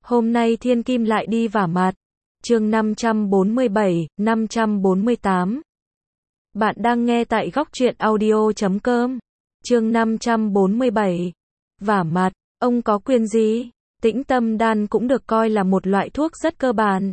Hôm nay Thiên Kim lại đi vả mặt. Chương 547, 548. Bạn đang nghe tại góc truyện audio.com. Chương 547. Vả mặt, ông có quyền gì? Tĩnh tâm đan cũng được coi là một loại thuốc rất cơ bản.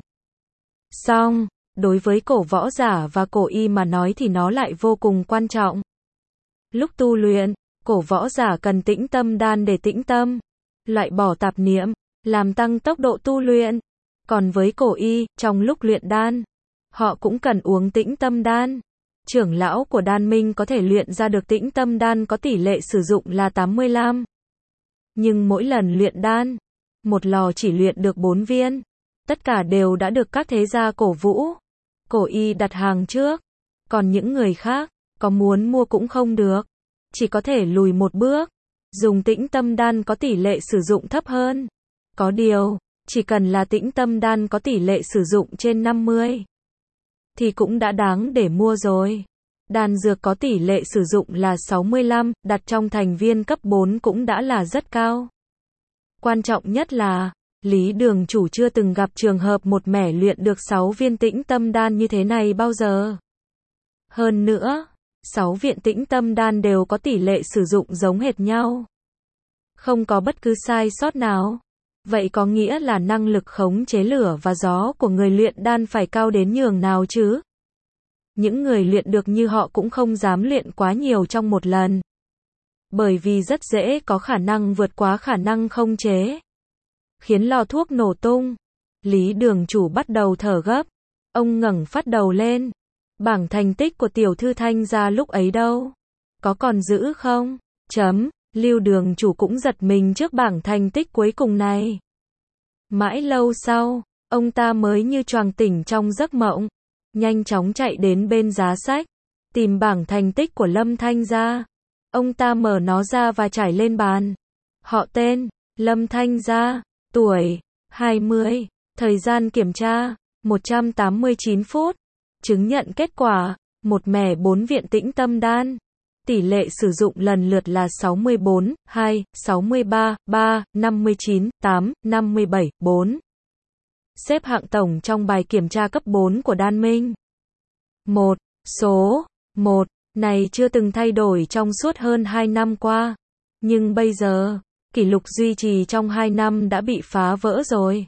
Song, đối với cổ võ giả và cổ y mà nói thì nó lại vô cùng quan trọng. Lúc tu luyện, cổ võ giả cần tĩnh tâm đan để tĩnh tâm, loại bỏ tạp niệm, làm tăng tốc độ tu luyện. Còn với cổ y, trong lúc luyện đan, họ cũng cần uống tĩnh tâm đan. Trưởng lão của đan minh có thể luyện ra được tĩnh tâm đan có tỷ lệ sử dụng là 85. Nhưng mỗi lần luyện đan, một lò chỉ luyện được 4 viên. Tất cả đều đã được các thế gia cổ vũ, cổ y đặt hàng trước. Còn những người khác, có muốn mua cũng không được. Chỉ có thể lùi một bước. Dùng tĩnh tâm đan có tỷ lệ sử dụng thấp hơn. Có điều, chỉ cần là tĩnh tâm đan có tỷ lệ sử dụng trên 50, thì cũng đã đáng để mua rồi. Đan dược có tỷ lệ sử dụng là 65, đặt trong thành viên cấp 4 cũng đã là rất cao. Quan trọng nhất là, Lý Đường Chủ chưa từng gặp trường hợp một mẻ luyện được 6 viên tĩnh tâm đan như thế này bao giờ. Hơn nữa, 6 viên tĩnh tâm đan đều có tỷ lệ sử dụng giống hệt nhau. Không có bất cứ sai sót nào. Vậy có nghĩa là năng lực khống chế lửa và gió của người luyện đan phải cao đến nhường nào chứ? Những người luyện được như họ cũng không dám luyện quá nhiều trong một lần. Bởi vì rất dễ có khả năng vượt quá khả năng khống chế, khiến lò thuốc nổ tung. Lý Đường Chủ bắt đầu thở gấp. Ông ngẩng phát đầu lên. Bảng thành tích của tiểu thư Thanh gia lúc ấy đâu? Có còn giữ không? Lưu Đường Chủ cũng giật mình trước bảng thành tích cuối cùng này. Mãi lâu sau, ông ta mới như choàng tỉnh trong giấc mộng. Nhanh chóng chạy đến bên giá sách, tìm bảng thành tích của Lâm Thanh gia. Ông ta mở nó ra và trải lên bàn. Họ tên, Lâm Thanh gia, tuổi, 20, thời gian kiểm tra, 189 phút, chứng nhận kết quả, một mẻ 4 viện tĩnh tâm đan. Tỷ lệ sử dụng lần lượt là 64, 2, 63, 3, 59, 8, 57, 4. Xếp hạng tổng trong bài kiểm tra cấp 4 của đan minh. 1. Số 1 này chưa từng thay đổi trong suốt hơn 2 năm qua. Nhưng bây giờ, kỷ lục duy trì trong 2 năm đã bị phá vỡ rồi.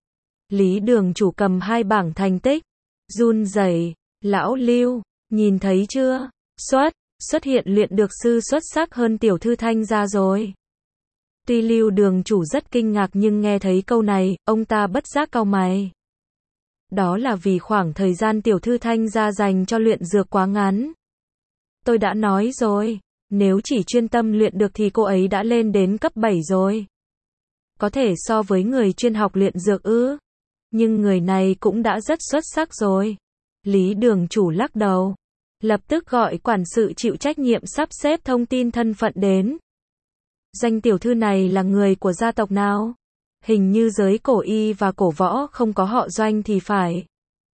Lý Đường Chủ cầm 2 bảng thành tích, run rẩy. Lão Lưu, nhìn thấy chưa? Xuất hiện luyện được sư xuất sắc hơn tiểu thư Thanh gia rồi. Tuy Lưu Đường Chủ rất kinh ngạc nhưng nghe thấy câu này, ông ta bất giác cau mày. Đó là vì khoảng thời gian tiểu thư Thanh gia dành cho luyện dược quá ngắn. Tôi đã nói rồi, nếu chỉ chuyên tâm luyện được thì cô ấy đã lên đến cấp 7 rồi. Có thể so với người chuyên học luyện dược ư? Nhưng người này cũng đã rất xuất sắc rồi. Lý Đường Chủ lắc đầu. Lập tức gọi quản sự chịu trách nhiệm sắp xếp thông tin thân phận đến. Danh tiểu thư này là người của gia tộc nào? Hình như giới cổ y và cổ võ không có họ Doanh thì phải.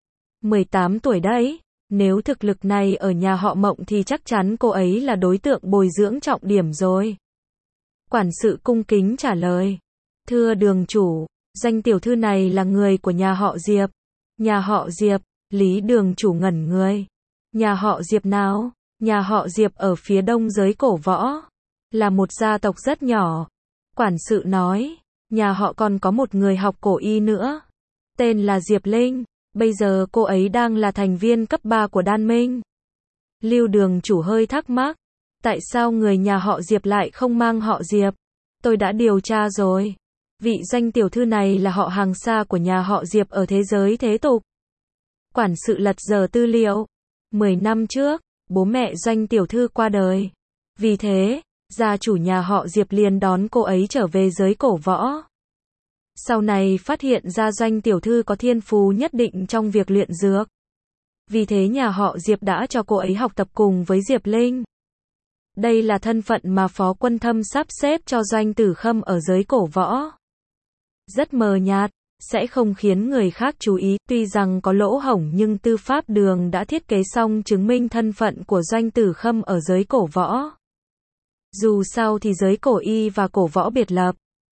18 tuổi đấy. Nếu thực lực này ở nhà họ Mộng thì chắc chắn cô ấy là đối tượng bồi dưỡng trọng điểm rồi. Quản sự cung kính trả lời. Thưa Đường Chủ, danh tiểu thư này là người của nhà họ Diệp. Nhà họ Diệp, Lý Đường Chủ ngẩn người. Nhà họ Diệp nào? Nhà họ Diệp ở phía đông giới cổ võ. Là một gia tộc rất nhỏ. Quản sự nói, nhà họ còn có một người học cổ y nữa. Tên là Diệp Linh. Bây giờ cô ấy đang là thành viên cấp 3 của đan minh. Lưu Đường Chủ hơi thắc mắc. Tại sao người nhà họ Diệp lại không mang họ Diệp? Tôi đã điều tra rồi. Vị danh tiểu thư này là họ hàng xa của nhà họ Diệp ở thế giới thế tục. Quản sự lật dở tư liệu. 10 năm trước, bố mẹ doanh tiểu thư qua đời. Vì thế, gia chủ nhà họ Diệp liền đón cô ấy trở về giới cổ võ. Sau này phát hiện ra doanh tiểu thư có thiên phú nhất định trong việc luyện dược. Vì thế nhà họ Diệp đã cho cô ấy học tập cùng với Diệp Linh. Đây là thân phận mà Phó Quân Thâm sắp xếp cho Doanh Tử Khâm ở giới cổ võ. Rất mờ nhạt, sẽ không khiến người khác chú ý, tuy rằng có lỗ hổng nhưng tư pháp đường đã thiết kế xong chứng minh thân phận của Doanh Tử Khâm ở giới cổ võ. Dù sao thì giới cổ y và cổ võ biệt lập,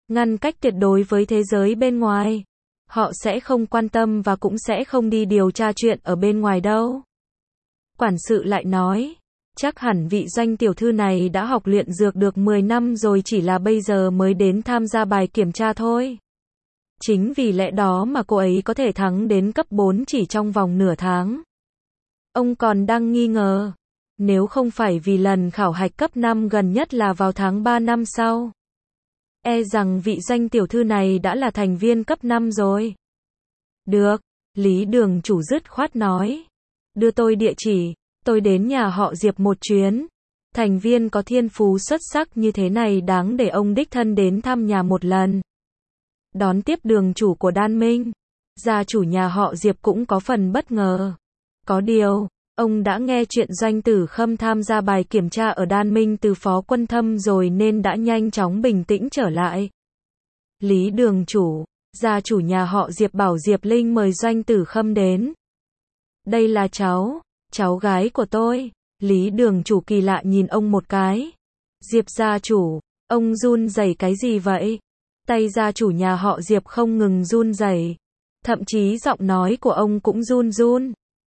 ngăn cách tuyệt đối với thế giới bên ngoài. Họ sẽ không quan tâm và cũng sẽ không đi điều tra chuyện ở bên ngoài đâu. Quản sự lại nói, chắc hẳn vị Doanh tiểu thư này đã học luyện dược được 10 năm rồi, chỉ là bây giờ mới đến tham gia bài kiểm tra thôi. Chính vì lẽ đó mà cô ấy có thể thắng đến cấp 4 chỉ trong vòng nửa tháng. Ông còn đang nghi ngờ, nếu không phải vì lần khảo hạch cấp 5 gần nhất là vào tháng 3 năm sau, e rằng vị Doanh tiểu thư này đã là thành viên cấp 5 rồi. Được, Lý đường chủ dứt khoát nói. Đưa tôi địa chỉ, tôi đến nhà họ Diệp một chuyến. Thành viên có thiên phú xuất sắc như thế này đáng để ông đích thân đến thăm nhà một lần. Đón tiếp đường chủ của Đan Minh, gia chủ nhà họ Diệp cũng có phần bất ngờ. Có điều, ông đã nghe chuyện Doanh Tử Khâm tham gia bài kiểm tra ở Đan Minh từ Phó Quân Thâm rồi nên đã nhanh chóng bình tĩnh trở lại. Lý đường chủ, gia chủ nhà họ Diệp bảo Diệp Linh mời Doanh Tử Khâm đến. Đây là cháu gái của tôi. Lý đường chủ kỳ lạ nhìn ông một cái. Diệp gia chủ, ông run rẩy cái gì vậy? Tay gia chủ nhà họ Diệp không ngừng run rẩy, thậm chí giọng nói của ông cũng run run.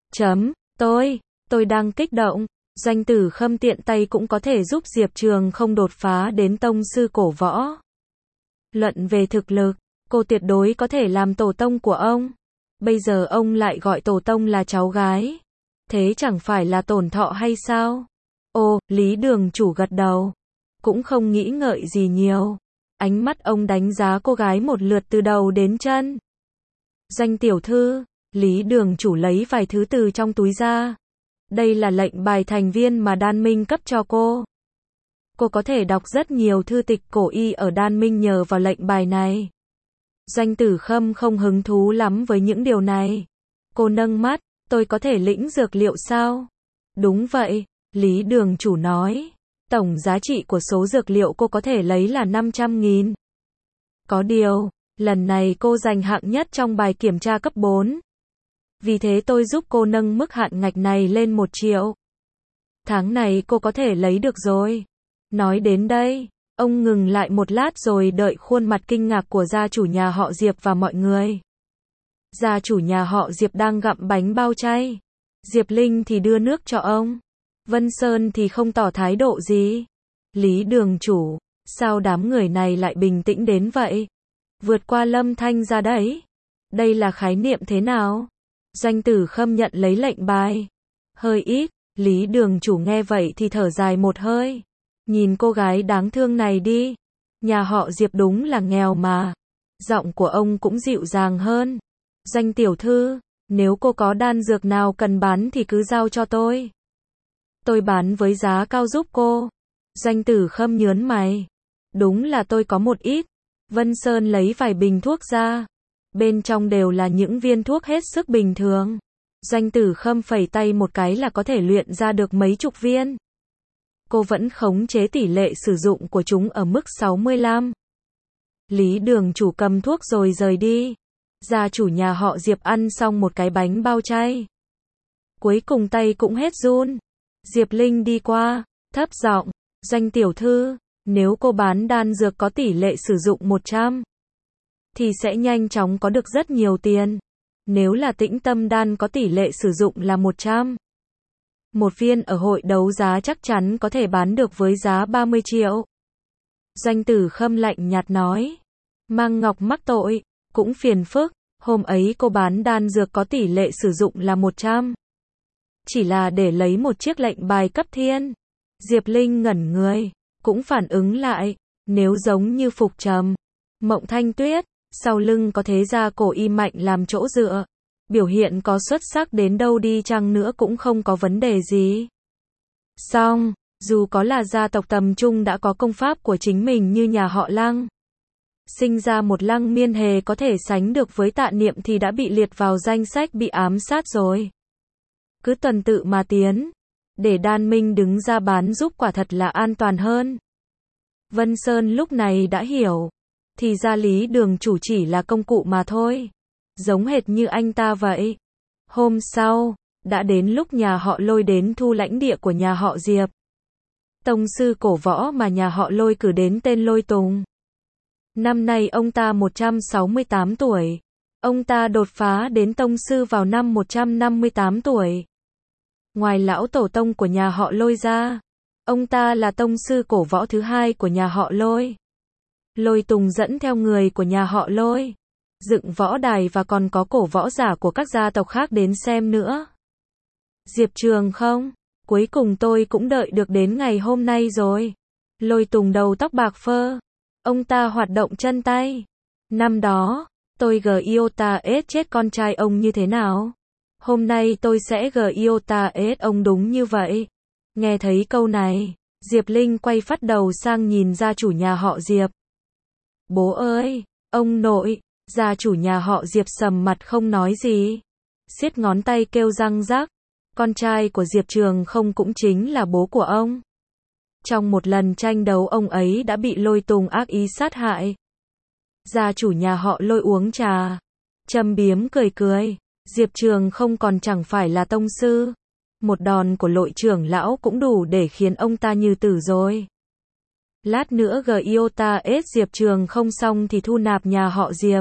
Tôi đang kích động. Doanh Tử Khâm tiện tay cũng có thể giúp Diệp Trường không đột phá đến tông sư cổ võ. Luận về thực lực, cô tuyệt đối có thể làm tổ tông của ông. Bây giờ ông lại gọi tổ tông là cháu gái. Thế chẳng phải là tổn thọ hay sao? Ồ, Lý đường chủ gật đầu. Cũng không nghĩ ngợi gì nhiều. Ánh mắt ông đánh giá cô gái một lượt từ đầu đến chân. Doanh tiểu thư, Lý đường chủ lấy vài thứ từ trong túi ra. Đây là lệnh bài thành viên mà Đan Minh cấp cho cô. Cô có thể đọc rất nhiều thư tịch cổ y ở Đan Minh nhờ vào lệnh bài này. Doanh Tử Khâm không hứng thú lắm với những điều này. Cô nâng mắt, tôi có thể lĩnh dược liệu sao? Đúng vậy, Lý đường chủ nói. Tổng giá trị của số dược liệu cô có thể lấy là 500.000. Có điều, lần này cô giành hạng nhất trong bài kiểm tra cấp 4. Vì thế tôi giúp cô nâng mức hạn ngạch này lên 1 triệu. Tháng này cô có thể lấy được rồi. Nói đến đây, ông ngừng lại một lát rồi đợi khuôn mặt kinh ngạc của gia chủ nhà họ Diệp và mọi người. Gia chủ nhà họ Diệp đang gặm bánh bao chay. Diệp Linh thì đưa nước cho ông. Vân Sơn thì không tỏ thái độ gì. Lý đường chủ, sao đám người này lại bình tĩnh đến vậy? Vượt qua Lâm Thanh ra đấy. Đây là khái niệm thế nào? Doanh Tử Khâm nhận lấy lệnh bài. Hơi ít, Lý đường chủ nghe vậy thì thở dài một hơi. Nhìn cô gái đáng thương này đi. Nhà họ Diệp đúng là nghèo mà. Giọng của ông cũng dịu dàng hơn. Doanh tiểu thư, nếu cô có đan dược nào cần bán thì cứ giao cho tôi. Tôi bán với giá cao giúp cô. Doanh Tử Khâm nhớn mày. Đúng là tôi có một ít. Vân Sơn lấy vài bình thuốc ra. Bên trong đều là những viên thuốc hết sức bình thường. Doanh Tử Khâm phẩy tay một cái là có thể luyện ra được mấy chục viên. Cô vẫn khống chế tỷ lệ sử dụng của chúng ở mức 65. Lý đường chủ cầm thuốc rồi rời đi. Gia chủ nhà họ Diệp ăn xong một cái bánh bao chay. Cuối cùng tay cũng hết run. Diệp Linh đi qua, thấp giọng, Doanh tiểu thư, nếu cô bán đan dược có tỷ lệ sử dụng 100, thì sẽ nhanh chóng có được rất nhiều tiền. Nếu là Tĩnh Tâm đan có tỷ lệ sử dụng là 100. Một viên ở hội đấu giá chắc chắn có thể bán được với giá 30 triệu. Doanh Tử Khâm lạnh nhạt nói. Mang Ngọc mắc tội, cũng phiền phức. Hôm ấy cô bán đan dược có tỷ lệ sử dụng là 100. Chỉ là để lấy một chiếc lệnh bài cấp thiên. Diệp Linh ngẩn người, cũng phản ứng lại. Nếu giống như Phục Trầm, Mộng Thanh Tuyết, sau lưng có thế gia cổ y mạnh làm chỗ dựa. Biểu hiện có xuất sắc đến đâu đi chăng nữa cũng không có vấn đề gì. Song, dù có là gia tộc tầm trung đã có công pháp của chính mình như nhà họ Lăng. Sinh ra một Lăng Miên Hề có thể sánh được với Tạ Niệm thì đã bị liệt vào danh sách bị ám sát rồi. Cứ tuần tự mà tiến. Để Đan Minh đứng ra bán giúp quả thật là an toàn hơn. Vân Sơn lúc này đã hiểu. Thì ra Lý đường chủ chỉ là công cụ mà thôi. Giống hệt như anh ta vậy. Hôm sau, đã đến lúc nhà họ Lôi đến thu lãnh địa của nhà họ Diệp. Tông sư cổ võ mà nhà họ Lôi cử đến tên Lôi Tùng. Năm nay ông ta 168 tuổi. Ông ta đột phá đến tông sư vào năm 158 tuổi. Ngoài lão tổ tông của nhà họ Lôi ra, ông ta là tông sư cổ võ thứ hai của nhà họ Lôi. Lôi Tùng dẫn theo người của nhà họ Lôi, dựng võ đài và còn có cổ võ giả của các gia tộc khác đến xem nữa. Diệp Trường không? Cuối cùng tôi cũng đợi được đến ngày hôm nay rồi. Lôi Tùng đầu tóc bạc phơ. Ông ta hoạt động chân tay. Năm đó, tôi Giota S chết con trai ông như thế nào? Hôm nay tôi sẽ Giota S ông đúng như vậy. Nghe thấy câu này, Diệp Linh quay phát đầu sang nhìn gia chủ nhà họ Diệp. Bố ơi, ông nội, gia chủ nhà họ Diệp sầm mặt không nói gì. Siết ngón tay kêu răng rắc. Con trai của Diệp Trường không cũng chính là bố của ông. Trong một lần tranh đấu ông ấy đã bị Lôi Tùng ác ý sát hại. Gia chủ nhà họ Lôi uống trà, châm biếm cười cười. Diệp Trường không còn chẳng phải là tông sư. Một đòn của Lôi trưởng lão cũng đủ để khiến ông ta như tử rồi. Lát nữa Giota S Diệp Trường không xong thì thu nạp nhà họ Diệp.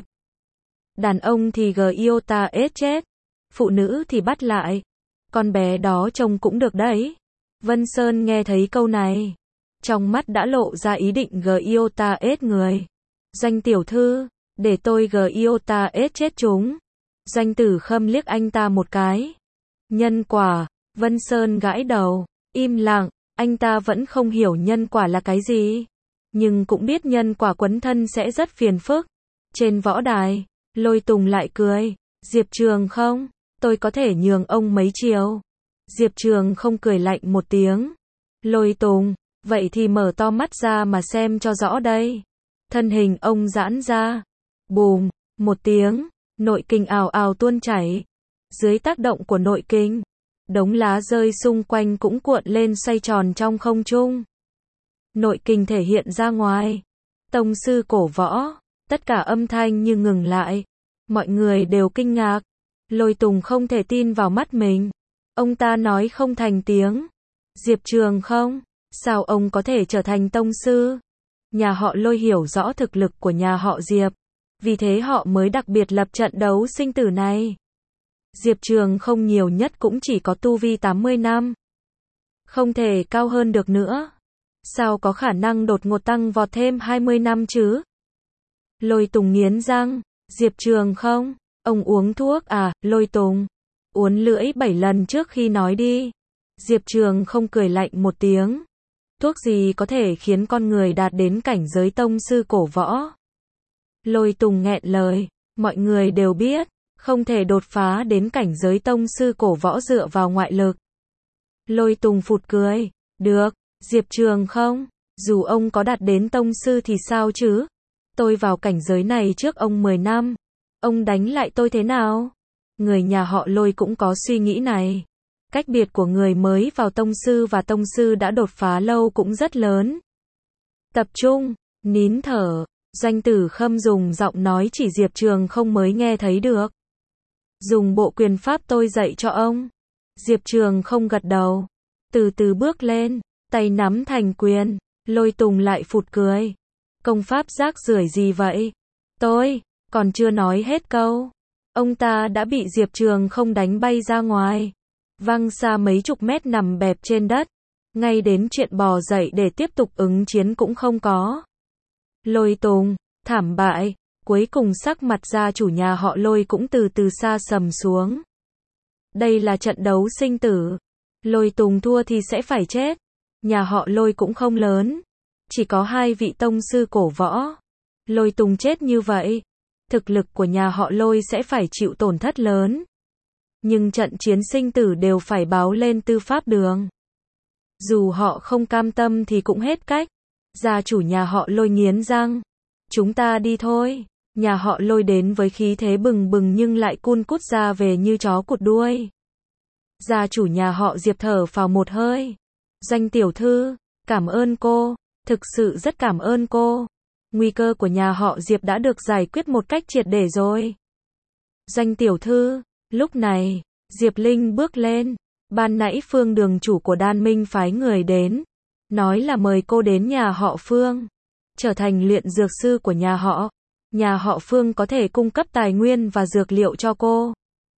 Đàn ông thì Giota S chết, phụ nữ thì bắt lại. Con bé đó trông cũng được đấy. Vân Sơn nghe thấy câu này, trong mắt đã lộ ra ý định Giota S người. Doanh tiểu thư, để tôi Giota S chết chúng. Doanh Tử Khâm liếc anh ta một cái. Nhân quả, Vân Sơn gãi đầu, im lặng, anh ta vẫn không hiểu nhân quả là cái gì. Nhưng cũng biết nhân quả quấn thân sẽ rất phiền phức. Trên võ đài, Lôi Tùng lại cười. Diệp Trường không? Tôi có thể nhường ông mấy chiều. Diệp Trường không cười lạnh một tiếng. Lôi Tùng, vậy thì mở to mắt ra mà xem cho rõ đây. Thân hình ông giãn ra. Bùm, một tiếng, nội kinh ào ào tuôn chảy. Dưới tác động của nội kinh, đống lá rơi xung quanh cũng cuộn lên xoay tròn trong không trung. Nội kinh thể hiện ra ngoài. Tông sư cổ võ, tất cả âm thanh như ngừng lại. Mọi người đều kinh ngạc. Lôi Tùng không thể tin vào mắt mình. Ông ta nói không thành tiếng. Diệp Trường không? Sao ông có thể trở thành tông sư? Nhà họ Lôi hiểu rõ thực lực của nhà họ Diệp. Vì thế họ mới đặc biệt lập trận đấu sinh tử này. Diệp Trường không nhiều nhất cũng chỉ có tu vi 80 năm. Không thể cao hơn được nữa. Sao có khả năng đột ngột tăng vọt thêm 20 năm chứ? Lôi Tùng nghiến răng. Diệp Trường không? Ông uống thuốc à? Lôi Tùng uốn lưỡi 7 lần trước khi nói đi. Diệp Trường không cười lạnh một tiếng. Thuốc gì có thể khiến con người đạt đến cảnh giới tông sư cổ võ? Lôi Tùng nghẹn lời. Mọi người đều biết, không thể đột phá đến cảnh giới tông sư cổ võ dựa vào ngoại lực. Lôi Tùng phụt cười. Được, Diệp Trường không? Dù ông có đạt đến tông sư thì sao chứ? Tôi vào cảnh giới này trước ông 10 năm. Ông đánh lại tôi thế nào? Người nhà họ Lôi cũng có suy nghĩ này. Cách biệt của người mới vào tông sư và tông sư đã đột phá lâu cũng rất lớn. Tập trung, nín thở. Doanh Tử Khâm dùng giọng nói chỉ Diệp Trường không mới nghe thấy được. Dùng bộ quyền pháp tôi dạy cho ông. Diệp Trường không gật đầu. Từ từ bước lên, tay nắm thành quyền. Lôi Tùng lại phụt cười. Công pháp rác rưởi gì vậy? Tôi còn chưa nói hết câu. Ông ta đã bị Diệp Trường không đánh bay ra ngoài. Văng xa mấy chục mét nằm bẹp trên đất. Ngay đến chuyện bò dậy để tiếp tục ứng chiến cũng không có. Lôi Tùng, thảm bại. Cuối cùng sắc mặt gia chủ nhà họ Lôi cũng từ từ xa sầm xuống. Đây là trận đấu sinh tử. Lôi Tùng thua thì sẽ phải chết. Nhà họ Lôi cũng không lớn. Chỉ có 2 vị tông sư cổ võ. Lôi Tùng chết như vậy, thực lực của nhà họ Lôi sẽ phải chịu tổn thất lớn. Nhưng trận chiến sinh tử đều phải báo lên tư pháp đường. Dù họ không cam tâm thì cũng hết cách. Gia chủ nhà họ Lôi nghiến răng. Chúng ta đi thôi. Nhà họ Lôi đến với khí thế bừng bừng nhưng lại cun cút ra về như chó cụt đuôi. Gia chủ nhà họ Diệp thở phào một hơi. Doanh tiểu thư, cảm ơn cô. Thực sự rất cảm ơn cô. Nguy cơ của nhà họ Diệp đã được giải quyết một cách triệt để rồi. Doanh tiểu thư, lúc này, Diệp Linh bước lên. Ban nãy Phương đường chủ của Đan Minh phái người đến. Nói là mời cô đến nhà họ Phương. trở thành luyện dược sư của nhà họ Phương có thể cung cấp tài nguyên và dược liệu cho cô.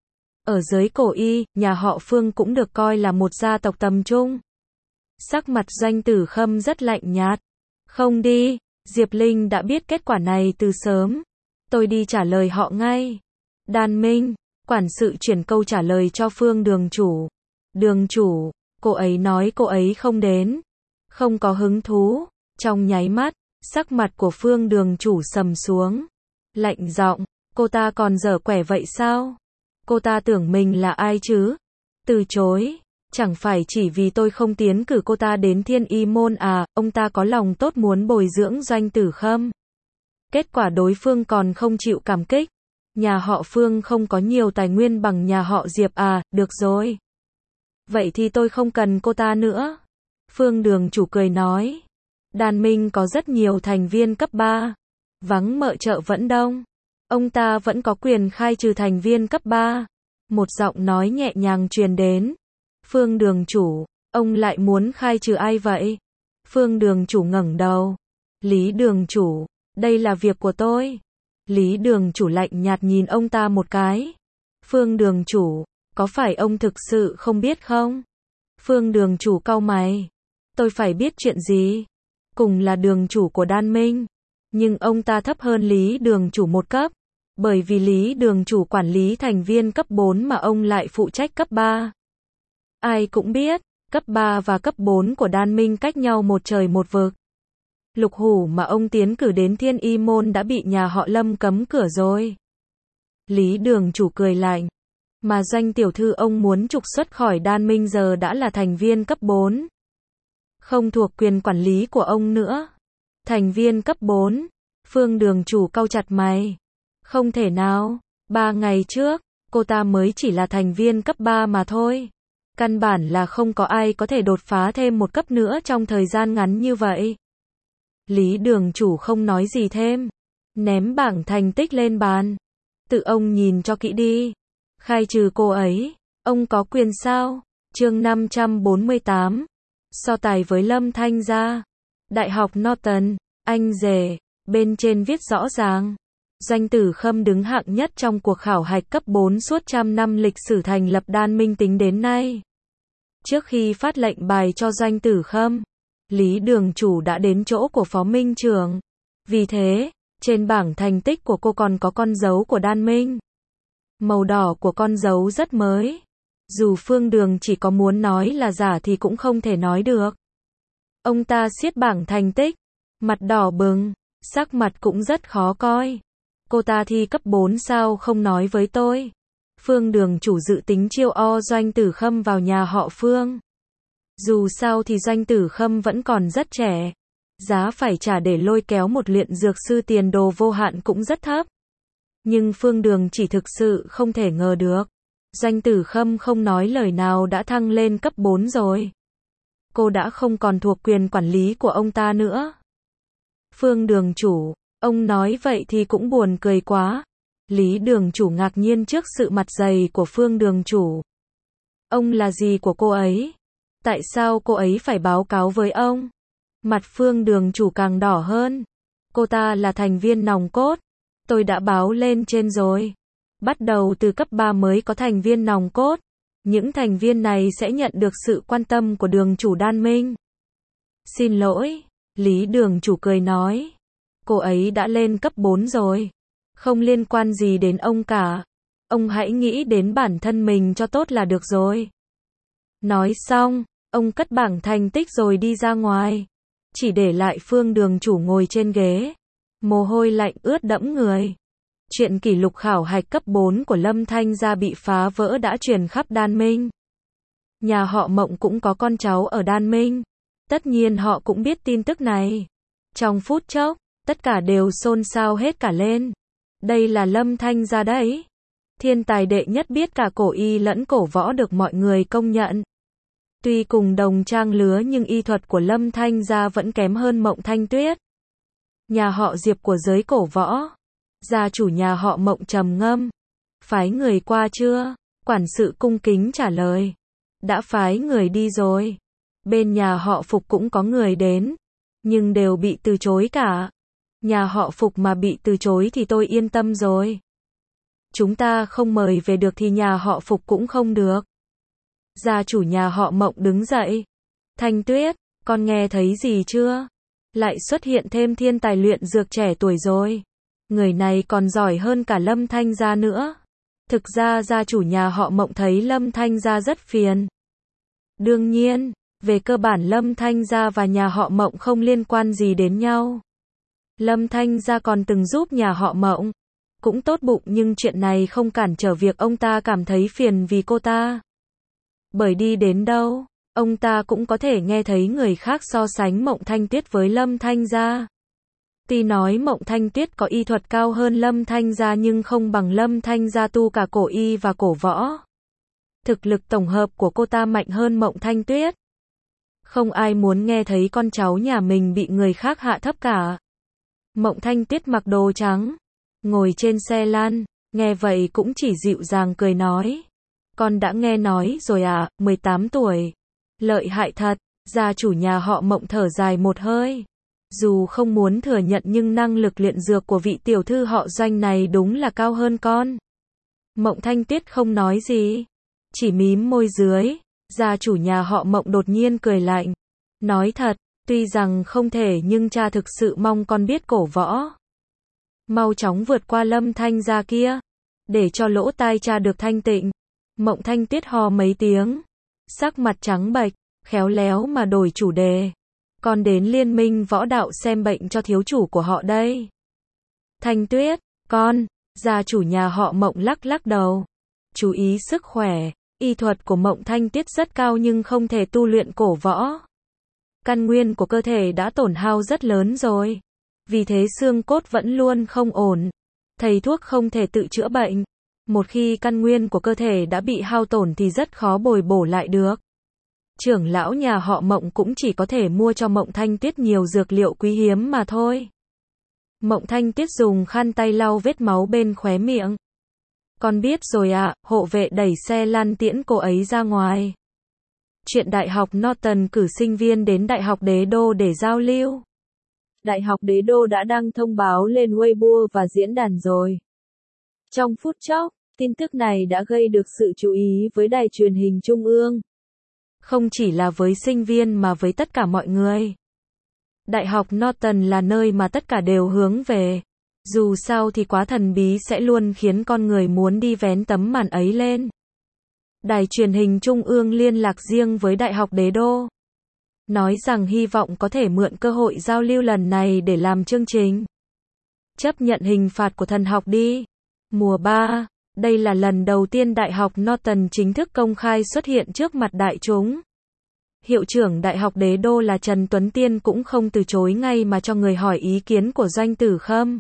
Ở giới cổ y, nhà họ Phương cũng được coi là một gia tộc tầm trung. Sắc mặt Doanh Tử Khâm rất lạnh nhạt. Không đi, Diệp Linh đã biết kết quả này từ sớm. Tôi đi trả lời họ ngay. Đan Minh, quản sự chuyển câu trả lời cho Phương đường chủ. Đường chủ, cô ấy nói cô ấy không đến. Không có hứng thú. Trong nháy mắt, sắc mặt của Phương đường chủ sầm xuống. Lạnh giọng, cô ta còn dở quẻ vậy sao? Cô ta tưởng mình là ai chứ? Từ chối. Chẳng phải chỉ vì tôi không tiến cử cô ta đến Thiên Y môn à, ông ta có lòng tốt muốn bồi dưỡng Doanh Tử Khâm. Kết quả đối phương còn không chịu cảm kích. Nhà họ Phương không có nhiều tài nguyên bằng nhà họ Diệp à, được rồi. Vậy thì tôi không cần cô ta nữa. Phương đường chủ cười nói. Đan Minh có rất nhiều thành viên cấp 3. Vắng mợ chợ vẫn đông. Ông ta vẫn có quyền khai trừ thành viên cấp 3. Một giọng nói nhẹ nhàng truyền đến. Phương đường chủ, ông lại muốn khai trừ ai vậy? Phương đường chủ ngẩng đầu. Lý đường chủ, đây là việc của tôi. Lý đường chủ lạnh nhạt nhìn ông ta một cái. Phương đường chủ, có phải ông thực sự không biết không? Phương đường chủ cau mày. Tôi phải biết chuyện gì? Cùng là đường chủ của Đan Minh. Nhưng ông ta thấp hơn Lý đường chủ một cấp. Bởi vì Lý đường chủ quản lý thành viên cấp 4 mà ông lại phụ trách cấp 3. Ai cũng biết, cấp 3 và cấp 4 của Đan Minh cách nhau một trời một vực. Lục Hủ mà ông tiến cử đến Thiên Y môn đã bị nhà họ Lâm cấm cửa rồi. Lý đường chủ cười lạnh. Mà Doanh tiểu thư ông muốn trục xuất khỏi Đan Minh giờ đã là thành viên cấp 4. Không thuộc quyền quản lý của ông nữa. Thành viên cấp 4. Phương đường chủ cau chặt mày. Không thể nào. 3 ngày trước, cô ta mới chỉ là thành viên cấp 3 mà thôi. Căn bản là không có ai có thể đột phá thêm một cấp nữa trong thời gian ngắn như vậy. Lý đường chủ không nói gì thêm. Ném bảng thành tích lên bàn. Tự ông nhìn cho kỹ đi. Khai trừ cô ấy. Ông có quyền sao? Chương 548. So tài với Lâm Thanh Gia. Đại học Norton. Anh rể. Bên trên viết rõ ràng. Doanh Tử Khâm đứng hạng nhất trong cuộc khảo hạch cấp 4 suốt trăm năm lịch sử thành lập Đan Minh tính đến nay. Trước khi phát lệnh bài cho Doanh Tử Khâm, Lý đường chủ đã đến chỗ của Phó Minh Trưởng. Vì thế, trên bảng thành tích của cô còn có con dấu của Đan Minh. Màu đỏ của con dấu rất mới. Dù Phương Đường chỉ có muốn nói là giả thì cũng không thể nói được. Ông ta siết bảng thành tích, mặt đỏ bừng, sắc mặt cũng rất khó coi. Cô ta thi cấp 4 sao không nói với tôi? Phương đường chủ dự tính chiêu Doanh Tử Khâm vào nhà họ Phương. Dù sao thì Doanh Tử Khâm vẫn còn rất trẻ. Giá phải trả để lôi kéo một luyện dược sư tiền đồ vô hạn cũng rất thấp. Nhưng Phương Đường chỉ thực sự không thể ngờ được. Doanh Tử Khâm không nói lời nào đã thăng lên cấp 4 rồi. Cô đã không còn thuộc quyền quản lý của ông ta nữa. Phương đường chủ, ông nói vậy thì cũng buồn cười quá. Lý đường chủ ngạc nhiên trước sự mặt dày của Phương đường chủ. Ông là gì của cô ấy? Tại sao cô ấy phải báo cáo với ông? Mặt Phương đường chủ càng đỏ hơn. Cô ta là thành viên nòng cốt. Tôi đã báo lên trên rồi. Bắt đầu từ cấp 3 mới có thành viên nòng cốt. Những thành viên này sẽ nhận được sự quan tâm của đường chủ Đan Minh. Xin lỗi, Lý đường chủ cười nói. Cô ấy đã lên cấp 4 rồi. Không liên quan gì đến ông cả. Ông hãy nghĩ đến bản thân mình cho tốt là được rồi. Nói xong, ông cất bảng thành tích rồi đi ra ngoài. Chỉ để lại Phương đường chủ ngồi trên ghế. Mồ hôi lạnh ướt đẫm người. Chuyện kỷ lục khảo hạch cấp 4 của Lâm Thanh Gia bị phá vỡ đã truyền khắp Đan Minh. Nhà họ Mộng cũng có con cháu ở Đan Minh. Tất nhiên họ cũng biết tin tức này. Trong phút chốc, tất cả đều xôn xao hết cả lên. Đây là Lâm Thanh Gia đấy. Thiên tài đệ nhất biết cả cổ y lẫn cổ võ được mọi người công nhận. Tuy cùng đồng trang lứa nhưng y thuật của Lâm Thanh Gia vẫn kém hơn Mộng Thanh Tuyết. Nhà họ Diệp của giới cổ võ. Gia chủ nhà họ Mộng trầm ngâm. Phái người qua chưa? Quản sự cung kính trả lời. Đã phái người đi rồi. Bên nhà họ Phục cũng có người đến. Nhưng đều bị từ chối cả. Nhà họ Phục mà bị từ chối thì tôi yên tâm rồi. Chúng ta không mời về được thì nhà họ Phục cũng không được. Gia chủ nhà họ Mộng đứng dậy. Thanh Tuyết, con nghe thấy gì chưa? Lại xuất hiện thêm thiên tài luyện dược trẻ tuổi rồi. Người này còn giỏi hơn cả Lâm Thanh Gia nữa. Thực ra gia chủ nhà họ Mộng thấy Lâm Thanh Gia rất phiền. Đương nhiên, về cơ bản Lâm Thanh Gia và nhà họ Mộng không liên quan gì đến nhau. Lâm Thanh Gia còn từng giúp nhà họ Mộng. Cũng tốt bụng nhưng chuyện này không cản trở việc ông ta cảm thấy phiền vì cô ta. Bởi đi đến đâu, ông ta cũng có thể nghe thấy người khác so sánh Mộng Thanh Tuyết với Lâm Thanh Gia. Tuy nói Mộng Thanh Tuyết có y thuật cao hơn Lâm Thanh Gia nhưng không bằng Lâm Thanh Gia tu cả cổ y và cổ võ. Thực lực tổng hợp của cô ta mạnh hơn Mộng Thanh Tuyết. Không ai muốn nghe thấy con cháu nhà mình bị người khác hạ thấp cả. Mộng Thanh Tuyết mặc đồ trắng, ngồi trên xe lăn, nghe vậy cũng chỉ dịu dàng cười nói. Con đã nghe nói rồi à, 18 tuổi. Lợi hại thật, gia chủ nhà họ Mộng thở dài một hơi. Dù không muốn thừa nhận nhưng năng lực luyện dược của vị tiểu thư họ Doanh này đúng là cao hơn con. Mộng Thanh Tuyết không nói gì, chỉ mím môi dưới. Gia chủ nhà họ Mộng đột nhiên cười lạnh. Nói thật, tuy rằng không thể nhưng cha thực sự mong con biết cổ võ. Mau chóng vượt qua Lâm Thanh Gia kia, để cho lỗ tai cha được thanh tịnh. Mộng Thanh Tuyết ho mấy tiếng, sắc mặt trắng bệch, khéo léo mà đổi chủ đề. Con đến Liên minh võ đạo xem bệnh cho thiếu chủ của họ đây. Thanh Tuyết, con, gia chủ nhà họ Mộng lắc lắc đầu. Chú ý sức khỏe, y thuật của Mộng Thanh Tuyết rất cao nhưng không thể tu luyện cổ võ. Căn nguyên của cơ thể đã tổn hao rất lớn rồi. Vì thế xương cốt vẫn luôn không ổn. Thầy thuốc không thể tự chữa bệnh. Một khi căn nguyên của cơ thể đã bị hao tổn thì rất khó bồi bổ lại được. Trưởng lão nhà họ Mộng cũng chỉ có thể mua cho Mộng Thanh Tuyết nhiều dược liệu quý hiếm mà thôi. Mộng Thanh Tuyết dùng khăn tay lau vết máu bên khóe miệng. Con biết rồi ạ, hộ vệ đẩy xe lăn tiễn cô ấy ra ngoài. Chuyện Đại học Norton cử sinh viên đến Đại học Đế Đô để giao lưu. Đại học Đế Đô đã đăng thông báo lên Weibo và diễn đàn rồi. Trong phút chốc, tin tức này đã gây được sự chú ý với đài truyền hình trung ương. Không chỉ là với sinh viên mà với tất cả mọi người. Đại học Norton là nơi mà tất cả đều hướng về. Dù sao thì quá thần bí sẽ luôn khiến con người muốn đi vén tấm màn ấy lên. Đài truyền hình trung ương liên lạc riêng với Đại học Đế Đô. Nói rằng hy vọng có thể mượn cơ hội giao lưu lần này để làm chương trình. Chấp nhận hình phạt của thần học đi. Mùa 3, đây là lần đầu tiên Đại học Norton chính thức công khai xuất hiện trước mặt đại chúng. Hiệu trưởng Đại học Đế Đô là Trần Tuấn Tiên cũng không từ chối ngay mà cho người hỏi ý kiến của Doanh Tử Khâm.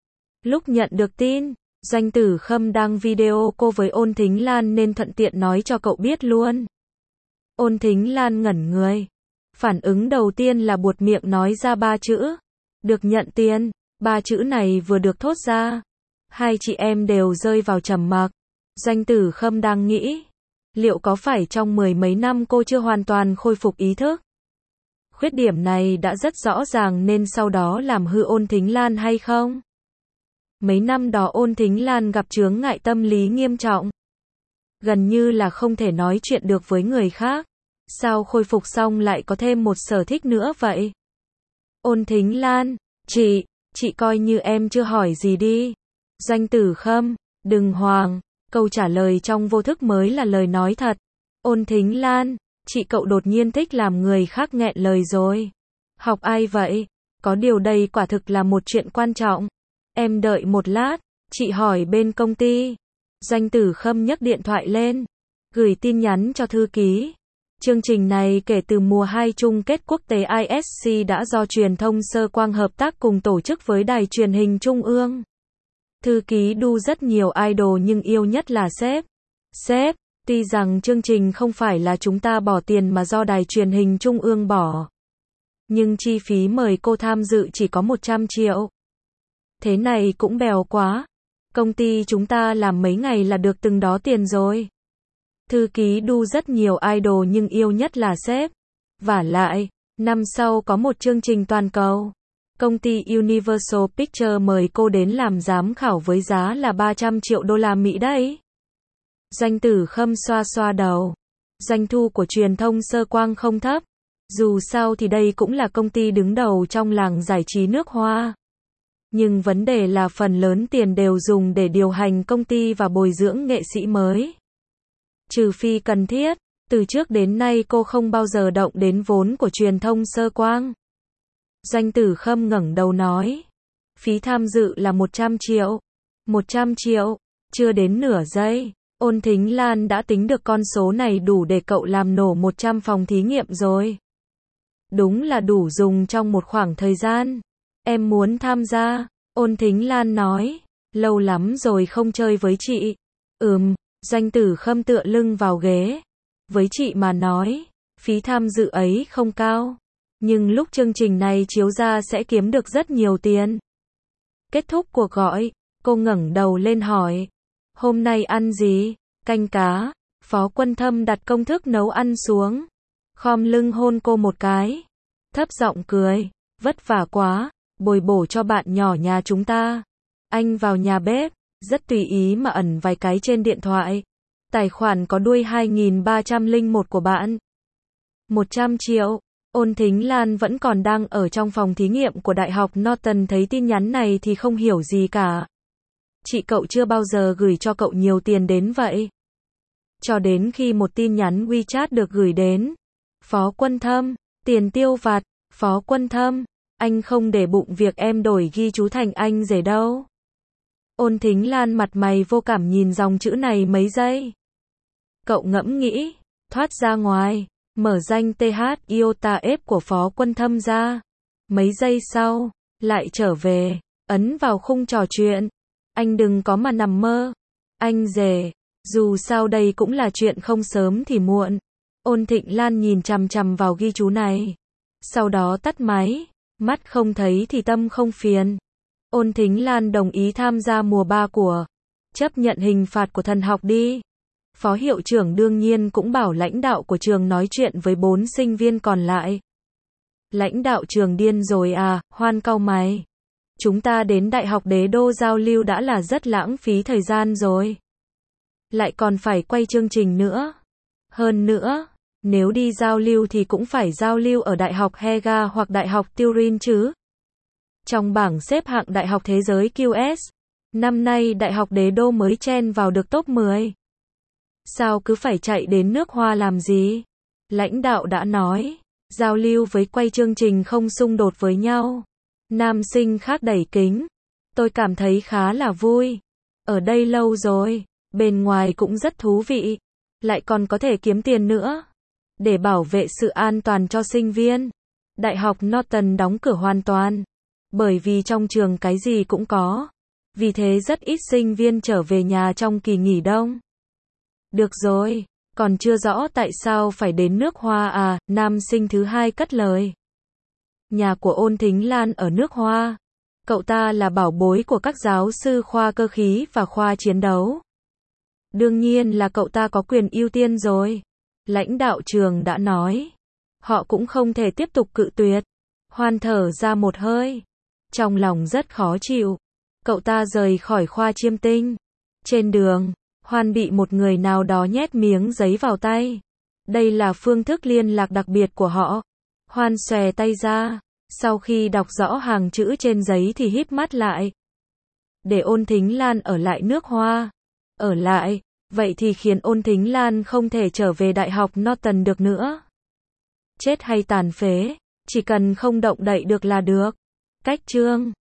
Lúc nhận được tin, Doanh Tử Khâm đang video call với Ôn Thính Lan nên thuận tiện nói cho cậu biết luôn. Ôn Thính Lan ngẩn người. Phản ứng đầu tiên là buột miệng nói ra 3 chữ. Được nhận tiền. 3 chữ này vừa được thốt ra. Hai chị em đều rơi vào trầm mặc. Doanh Tử Khâm đang nghĩ. Liệu có phải trong 10 mấy năm cô chưa hoàn toàn khôi phục ý thức? Khuyết điểm này đã rất rõ ràng nên sau đó làm hư Ôn Thính Lan hay không? Mấy năm đó Ôn Thính Lan gặp chướng ngại tâm lý nghiêm trọng. Gần như là không thể nói chuyện được với người khác. Sao khôi phục xong lại có thêm một sở thích nữa vậy? Ôn Thính Lan, chị coi như em chưa hỏi gì đi. Doanh Tử Khâm, đừng hoang, câu trả lời trong vô thức mới là lời nói thật. Ôn Thính Lan, chị cậu đột nhiên thích làm người khác nghẹn lời rồi. Học ai vậy? Có điều đây quả thực là một chuyện quan trọng. Em đợi một lát, chị hỏi bên công ty. Doanh Tử Khâm nhấc điện thoại lên, gửi tin nhắn cho thư ký. Chương trình này kể từ mùa 2 chung kết quốc tế ISC đã do truyền thông Sơ Quang hợp tác cùng tổ chức với đài truyền hình trung ương. Thư ký đu rất nhiều idol nhưng yêu nhất là sếp. Sếp, tuy rằng chương trình không phải là chúng ta bỏ tiền mà do đài truyền hình trung ương bỏ. Nhưng chi phí mời cô tham dự chỉ có 100 triệu. Thế này cũng bèo quá. Công ty chúng ta làm mấy ngày là được từng đó tiền rồi. Thư ký đu rất nhiều idol nhưng yêu nhất là sếp. Vả lại, năm sau có một chương trình toàn cầu. Công ty Universal Pictures mời cô đến làm giám khảo với giá là 300 triệu đô la Mỹ đấy. Doanh Tử Khâm xoa xoa đầu. Doanh thu của truyền thông Sơ Quang không thấp. Dù sao thì đây cũng là công ty đứng đầu trong làng giải trí nước Hoa. Nhưng vấn đề là phần lớn tiền đều dùng để điều hành công ty và bồi dưỡng nghệ sĩ mới. Trừ phi cần thiết, từ trước đến nay cô không bao giờ động đến vốn của truyền thông Sơ Quang. Doanh Tử Khâm ngẩng đầu nói. Phí tham dự là 100 triệu. 100 triệu, chưa đến nửa giây. Ôn Thính Lan đã tính được con số này đủ để cậu làm nổ 100 phòng thí nghiệm rồi. Đúng là đủ dùng trong một khoảng thời gian. Em muốn tham gia, Ôn Thính Lan nói. Lâu lắm rồi không chơi với chị. Doanh Tử Khâm tựa lưng vào ghế. Với chị mà nói, phí tham dự ấy không cao. Nhưng lúc chương trình này chiếu ra sẽ kiếm được rất nhiều tiền. Kết thúc cuộc gọi, cô ngẩng đầu lên hỏi. Hôm nay ăn gì? Canh cá. Phó Quân Thâm đặt công thức nấu ăn xuống. Khom lưng hôn cô một cái. Thấp giọng cười. Vất vả quá, bồi bổ cho bạn nhỏ nhà chúng ta. Anh vào nhà bếp, rất tùy ý mà ẩn vài cái trên điện thoại. Tài khoản có đuôi 2301 của bạn. 100 triệu. Ôn Thính Lan vẫn còn đang ở trong phòng thí nghiệm của Đại học Norton thấy tin nhắn này thì không hiểu gì cả. Chị cậu chưa bao giờ gửi cho cậu nhiều tiền đến vậy. Cho đến khi một tin nhắn WeChat được gửi đến. Phó Quân Thâm, tiền tiêu vặt. Phó Quân Thâm, anh không để bụng việc em đổi ghi chú thành anh rể đâu. Ôn Thính Lan mặt mày vô cảm nhìn dòng chữ này mấy giây. Cậu ngẫm nghĩ, thoát ra ngoài, mở danh TH Iota F của Phó Quân Thâm ra. Mấy giây sau, lại trở về, ấn vào khung trò chuyện. Anh đừng có mà nằm mơ. Anh rể, dù sao đây cũng là chuyện không sớm thì muộn. Ôn Thịnh Lan nhìn chằm chằm vào ghi chú này. Sau đó tắt máy, mắt không thấy thì tâm không phiền. Ôn Thính Lan đồng ý tham gia mùa 3 của chấp nhận hình phạt của thần học đi. Phó hiệu trưởng đương nhiên cũng bảo lãnh đạo của trường nói chuyện với 4 sinh viên còn lại. Lãnh đạo trường điên rồi à, Hoan cau mày. Chúng ta đến Đại học Đế Đô giao lưu đã là rất lãng phí thời gian rồi. Lại còn phải quay chương trình nữa. Hơn nữa, nếu đi giao lưu thì cũng phải giao lưu ở Đại học Haga hoặc Đại học Turin chứ. Trong bảng xếp hạng Đại học Thế giới QS, năm nay Đại học Đế Đô mới chen vào được top 10. Sao cứ phải chạy đến nước Hoa làm gì? Lãnh đạo đã nói, giao lưu với quay chương trình không xung đột với nhau. Nam sinh khác đẩy kính. Tôi cảm thấy khá là vui. Ở đây lâu rồi, bên ngoài cũng rất thú vị. Lại còn có thể kiếm tiền nữa. Để bảo vệ sự an toàn cho sinh viên, Đại học Norton đóng cửa hoàn toàn. Bởi vì trong trường cái gì cũng có. Vì thế rất ít sinh viên trở về nhà trong kỳ nghỉ đông. Được rồi, còn chưa rõ tại sao phải đến nước Hoa à, nam sinh thứ hai cất lời. Nhà của Ôn Thính Lan ở nước Hoa. Cậu ta là bảo bối của các giáo sư khoa cơ khí và khoa chiến đấu. Đương nhiên là cậu ta có quyền ưu tiên rồi. Lãnh đạo trường đã nói. Họ cũng không thể tiếp tục cự tuyệt. Hoan thở ra một hơi. Trong lòng rất khó chịu. Cậu ta rời khỏi khoa chiêm tinh. Trên đường, Hoan bị một người nào đó nhét miếng giấy vào tay. Đây là phương thức liên lạc đặc biệt của họ. Hoan xòe tay ra. Sau khi đọc rõ hàng chữ trên giấy thì híp mắt lại. Để Ôn Thính Lan ở lại nước Hoa. Ở lại, vậy thì khiến Ôn Thính Lan không thể trở về Đại học Norton được nữa. Chết hay tàn phế, chỉ cần không động đậy được là được. Cách chương